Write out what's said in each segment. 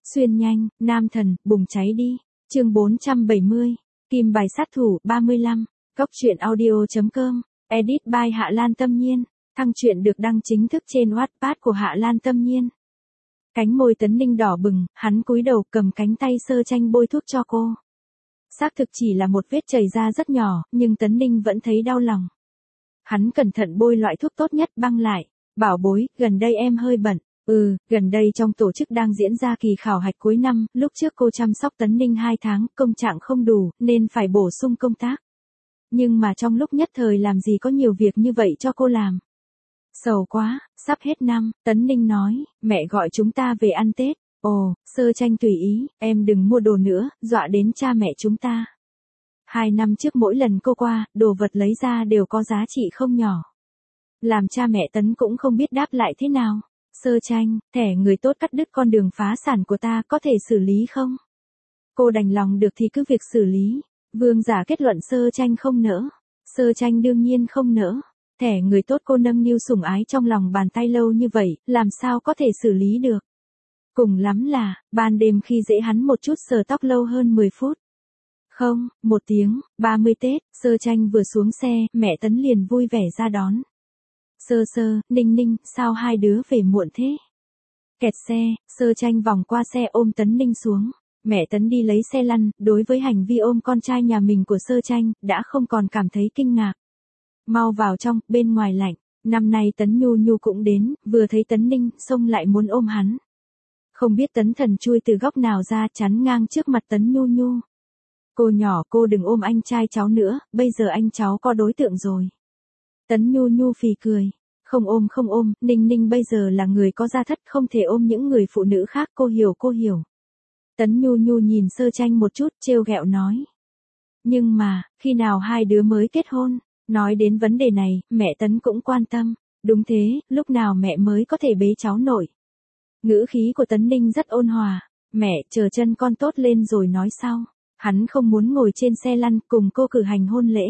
Xuyên nhanh, nam thần, bùng cháy đi. Chương 470. Kim bài sát thủ 35. Góc truyện audio.com. Edit by Hạ Lan Tâm Nhiên. Thăng truyện được đăng chính thức trên Wattpad của Hạ Lan Tâm Nhiên. Cánh môi Tấn Ninh đỏ bừng, hắn cúi đầu cầm cánh tay Sơ Tranh bôi thuốc cho cô. Xác thực chỉ là một vết chảy ra rất nhỏ, nhưng Tấn Ninh vẫn thấy đau lòng. Hắn cẩn thận bôi loại thuốc tốt nhất băng lại. Bảo bối, gần đây em hơi bận. Gần đây trong tổ chức đang diễn ra kỳ khảo hạch cuối năm, lúc trước cô chăm sóc Tấn Ninh 2 tháng, công trạng không đủ, nên phải bổ sung công tác. Nhưng mà trong lúc nhất thời làm gì có nhiều việc như vậy cho cô làm. Sầu quá, sắp hết năm, Tấn Ninh nói, mẹ gọi chúng ta về ăn Tết. Ồ, Sơ Tranh tùy ý, em đừng mua đồ nữa, dọa đến cha mẹ chúng ta. 2 năm trước mỗi lần cô qua, đồ vật lấy ra đều có giá trị không nhỏ. Làm cha mẹ Tấn cũng không biết đáp lại thế nào. Sơ Tranh, thẻ người tốt cắt đứt con đường phá sản của ta có thể xử lý không? Cô đành lòng được thì cứ việc xử lý. Vương giả kết luận Sơ Tranh không nỡ. Sơ Tranh đương nhiên không nỡ. Thẻ người tốt cô nâng niu sủng ái trong lòng bàn tay lâu như vậy, làm sao có thể xử lý được? Cùng lắm là, ban đêm khi dễ hắn một chút sờ tóc lâu hơn 10 phút. Không, 1 tiếng, 30 Tết, Sơ Tranh vừa xuống xe, mẹ Tấn liền vui vẻ ra đón. Sơ, Ninh, sao hai đứa về muộn thế? Kẹt xe, Sơ Tranh vòng qua xe ôm Tấn Ninh xuống. Mẹ Tấn đi lấy xe lăn, đối với hành vi ôm con trai nhà mình của Sơ Tranh, đã không còn cảm thấy kinh ngạc. Mau vào trong, bên ngoài lạnh. Năm nay Tấn Nhu cũng đến, vừa thấy Tấn Ninh, xông lại muốn ôm hắn. Không biết Tấn Thần chui từ góc nào ra chắn ngang trước mặt Tấn Nhu. Cô nhỏ, cô đừng ôm anh trai cháu nữa, bây giờ anh cháu có đối tượng rồi. Tấn Nhu phì cười. Không ôm, Ninh bây giờ là người có gia thất, không thể ôm những người phụ nữ khác, cô hiểu. Tấn Nhu nhìn Sơ Tranh một chút, trêu ghẹo nói. Nhưng mà, khi nào hai đứa mới kết hôn? Nói đến vấn đề này, mẹ Tấn cũng quan tâm. Đúng thế, lúc nào mẹ mới có thể bế cháu nội? Ngữ khí của Tấn Ninh rất ôn hòa. Mẹ, chờ chân con tốt lên rồi nói sau. Hắn không muốn ngồi trên xe lăn cùng cô cử hành hôn lễ.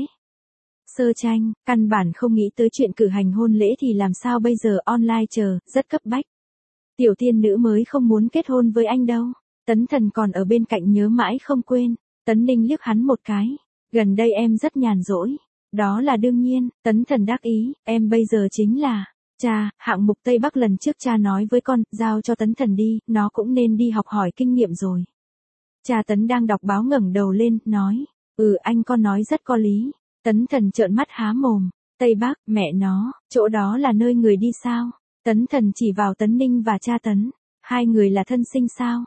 Sơ Tranh, căn bản không nghĩ tới chuyện cử hành hôn lễ thì làm sao bây giờ online chờ, rất cấp bách. Tiểu tiên nữ mới không muốn kết hôn với anh đâu. Tấn Thần còn ở bên cạnh nhớ mãi không quên. Tấn Ninh liếc hắn một cái. Gần đây em rất nhàn rỗi. Đó là đương nhiên, Tấn Thần đắc ý, em bây giờ chính là, cha, hạng mục Tây Bắc lần trước cha nói với con, giao cho Tấn Thần đi, nó cũng nên đi học hỏi kinh nghiệm rồi. Cha Tấn đang đọc báo ngẩng đầu lên, nói, anh con nói rất có lý. Tấn Thần trợn mắt há mồm, Tây Bắc, mẹ nó, chỗ đó là nơi người đi sao? Tấn Thần chỉ vào Tấn Ninh và cha Tấn, hai người là thân sinh sao?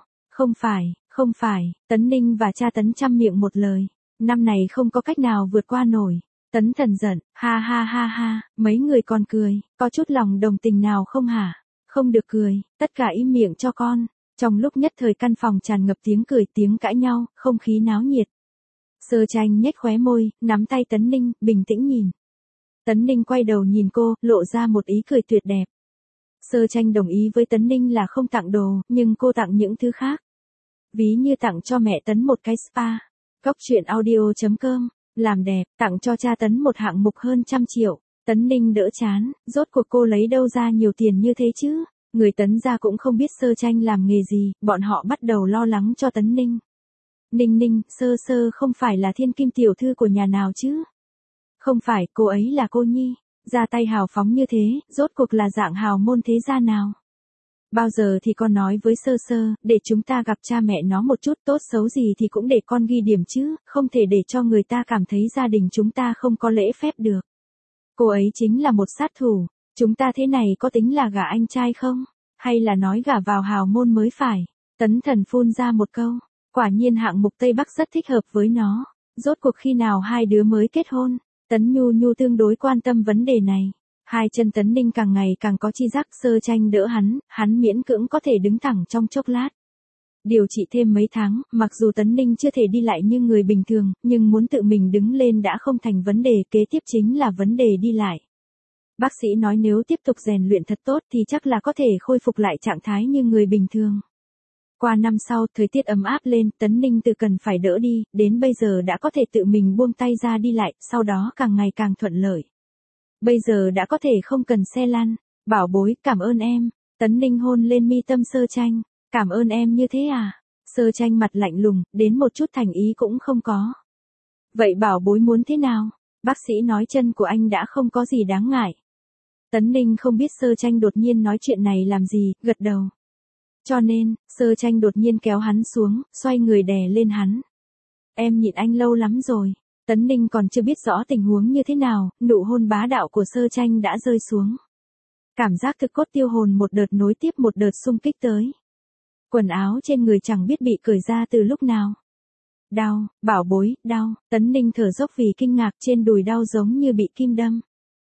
Không phải, Tấn Ninh và cha Tấn chăm miệng một lời, năm này không có cách nào vượt qua nổi. Tấn Thần giận, ha, mấy người còn cười, có chút lòng đồng tình nào không hả? Không được cười, tất cả im miệng cho con. Trong lúc nhất thời căn phòng tràn ngập tiếng cười tiếng cãi nhau, không khí náo nhiệt. Sơ Tranh nhếch khóe môi, nắm tay Tấn Ninh, bình tĩnh nhìn. Tấn Ninh quay đầu nhìn cô, lộ ra một ý cười tuyệt đẹp. Sơ Tranh đồng ý với Tấn Ninh là không tặng đồ, nhưng cô tặng những thứ khác. Ví như tặng cho mẹ Tấn một cái spa. Góc truyện audio.com. Làm đẹp, tặng cho cha Tấn một hạng mục hơn 100 triệu. Tấn Ninh đỡ chán, rốt cuộc cô lấy đâu ra nhiều tiền như thế chứ? Người Tấn gia cũng không biết Sơ Tranh làm nghề gì, bọn họ bắt đầu lo lắng cho Tấn Ninh. Ninh, Sơ không phải là thiên kim tiểu thư của nhà nào chứ? Không phải, cô ấy là cô nhi. Ra tay hào phóng như thế, rốt cuộc là dạng hào môn thế gia nào? Bao giờ thì con nói với Sơ, để chúng ta gặp cha mẹ nó một chút, tốt xấu gì thì cũng để con ghi điểm chứ, không thể để cho người ta cảm thấy gia đình chúng ta không có lễ phép được. Cô ấy chính là một sát thủ, chúng ta thế này có tính là gả anh trai không? Hay là nói gả vào hào môn mới phải? Tấn Thần phun ra một câu, quả nhiên hạng mục Tây Bắc rất thích hợp với nó. Rốt cuộc khi nào hai đứa mới kết hôn? Tấn Nhu tương đối quan tâm vấn đề này. Hai chân Tấn Ninh càng ngày càng có chi giác. Sơ Tranh đỡ hắn miễn cưỡng có thể đứng thẳng trong chốc lát. Điều trị thêm mấy tháng, mặc dù Tấn Ninh chưa thể đi lại như người bình thường, nhưng muốn tự mình đứng lên đã không thành vấn đề, kế tiếp chính là vấn đề đi lại. Bác sĩ nói nếu tiếp tục rèn luyện thật tốt thì chắc là có thể khôi phục lại trạng thái như người bình thường. Qua năm sau, thời tiết ấm áp lên, Tấn Ninh tự cần phải đỡ đi, đến bây giờ đã có thể tự mình buông tay ra đi lại, sau đó càng ngày càng thuận lợi. Bây giờ đã có thể không cần xe lăn. Bảo bối, cảm ơn em. Tấn Ninh hôn lên mi tâm Sơ Tranh. Cảm ơn em như thế à? Sơ tranh mặt lạnh lùng, đến một chút thành ý cũng không có. Vậy bảo bối muốn thế nào? Bác sĩ nói chân của anh đã không có gì đáng ngại. Tấn Ninh không biết Sơ tranh đột nhiên nói chuyện này làm gì, gật đầu. Cho nên, Sơ tranh đột nhiên kéo hắn xuống, xoay người đè lên hắn. Em nhịn anh lâu lắm rồi. Tấn Ninh còn chưa biết rõ tình huống như thế nào, nụ hôn bá đạo của Sơ tranh đã rơi xuống. Cảm giác thực cốt tiêu hồn một đợt nối tiếp một đợt xung kích tới. Quần áo trên người chẳng biết bị cởi ra từ lúc nào. Đau, bảo bối, đau. Tấn Ninh thở dốc vì kinh ngạc, trên đùi đau giống như bị kim đâm.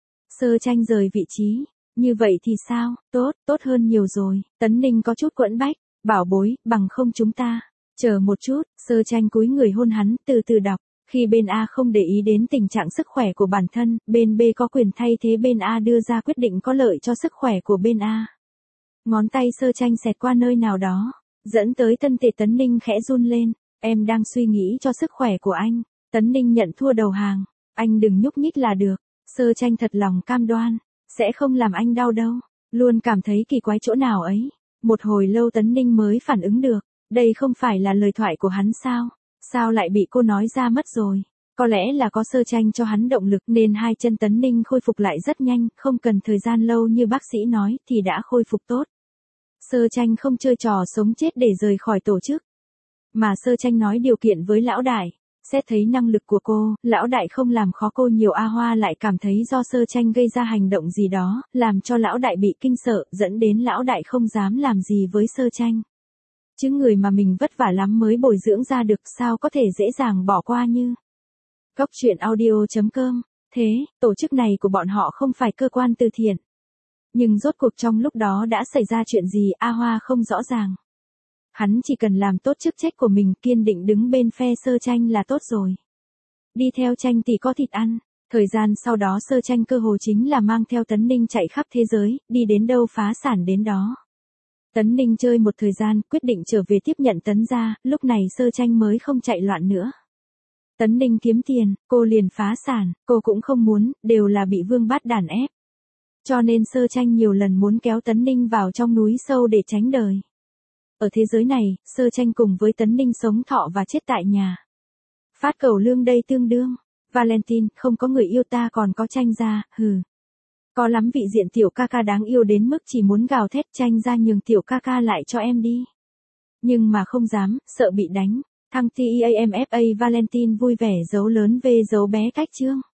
Sơ tranh rời vị trí. Như vậy thì sao? Tốt hơn nhiều rồi. Tấn Ninh có chút quẫn bách. Bảo bối, bằng không chúng ta. Chờ một chút, Sơ tranh cúi người hôn hắn, từ từ đọc. Khi bên A không để ý đến tình trạng sức khỏe của bản thân, bên B có quyền thay thế bên A đưa ra quyết định có lợi cho sức khỏe của bên A. Ngón tay Sơ tranh xẹt qua nơi nào đó, dẫn tới thân thể Tấn Ninh khẽ run lên. Em đang suy nghĩ cho sức khỏe của anh. Tấn Ninh nhận thua đầu hàng. Anh đừng nhúc nhích là được. Sơ tranh thật lòng cam đoan. Sẽ không làm anh đau đâu. Luôn cảm thấy kỳ quái chỗ nào ấy. Một hồi lâu Tấn Ninh mới phản ứng được. Đây không phải là lời thoại của hắn sao? Sao lại bị cô nói ra mất rồi? Có lẽ là có Sơ tranh cho hắn động lực nên hai chân Tấn Ninh khôi phục lại rất nhanh, không cần thời gian lâu như bác sĩ nói thì đã khôi phục tốt. Sơ tranh không chơi trò sống chết để rời khỏi tổ chức. Mà Sơ tranh nói điều kiện với lão đại. Xét thấy năng lực của cô, lão đại không làm khó cô nhiều. A Hoa lại cảm thấy do Sơ tranh gây ra hành động gì đó, làm cho lão đại bị kinh sợ, dẫn đến lão đại không dám làm gì với Sơ tranh. Chứ người mà mình vất vả lắm mới bồi dưỡng ra được sao có thể dễ dàng bỏ qua như. Góc truyện audio.com. Thế, tổ chức này của bọn họ không phải cơ quan từ thiện. Nhưng rốt cuộc trong lúc đó đã xảy ra chuyện gì A Hoa không rõ ràng. Hắn chỉ cần làm tốt chức trách của mình, kiên định đứng bên phe Sơ tranh là tốt rồi. Đi theo tranh thì có thịt ăn. Thời gian sau đó Sơ tranh cơ hồ chính là mang theo Tấn Ninh chạy khắp thế giới, đi đến đâu phá sản đến đó. Tấn Ninh chơi một thời gian, quyết định trở về tiếp nhận Tấn gia, lúc này Sơ tranh mới không chạy loạn nữa. Tấn Ninh kiếm tiền, cô liền phá sản, cô cũng không muốn, đều là bị Vương Bát Đản ép. Cho nên Sơ tranh nhiều lần muốn kéo Tấn Ninh vào trong núi sâu để tránh đời. Ở thế giới này, Sơ tranh cùng với Tấn Ninh sống thọ và chết tại nhà. Phát cầu lương đây tương đương. Valentine, không có người yêu ta còn có tranh gia, hừ. Có lắm vị diện tiểu ca ca đáng yêu đến mức chỉ muốn gào thét, tranh gia nhường tiểu ca ca lại cho em đi. Nhưng mà không dám, sợ bị đánh. Thăng TEAMFA Valentine vui vẻ dấu lớn V dấu bé cách chương.